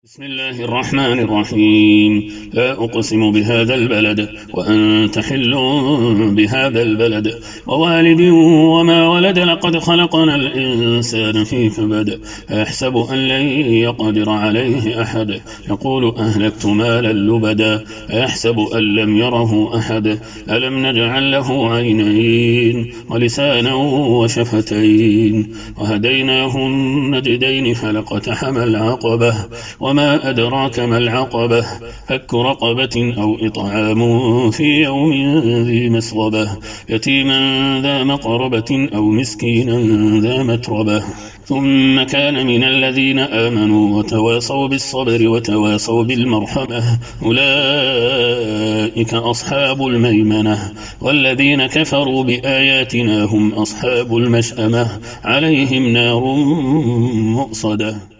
بسم الله الرحمن الرحيم. لا أقسم بهذا البلد وأنت حل بهذا البلد ووالد وما ولد. لقد خلقنا الإنسان في كبد أيحسب أن لن يقدر عليه أحد يقول أهلكت مالا لبدا أيحسب أن لم يره أحد ألم نجعل له عينين ولسانا وشفتين وهديناه النجدين فلاقتحم العقبة وما أدراك ما العقبة فك رقبة أو إطعام في يوم ذي مسغبة يتيما ذا مقربة أو مسكينا ذا متربة ثم كان من الذين آمنوا وتواصوا بالصبر وتواصوا بالمرحمة أولئك أصحاب الميمنة والذين كفروا بآياتنا هم أصحاب المشأمة عليهم نار مؤصدة.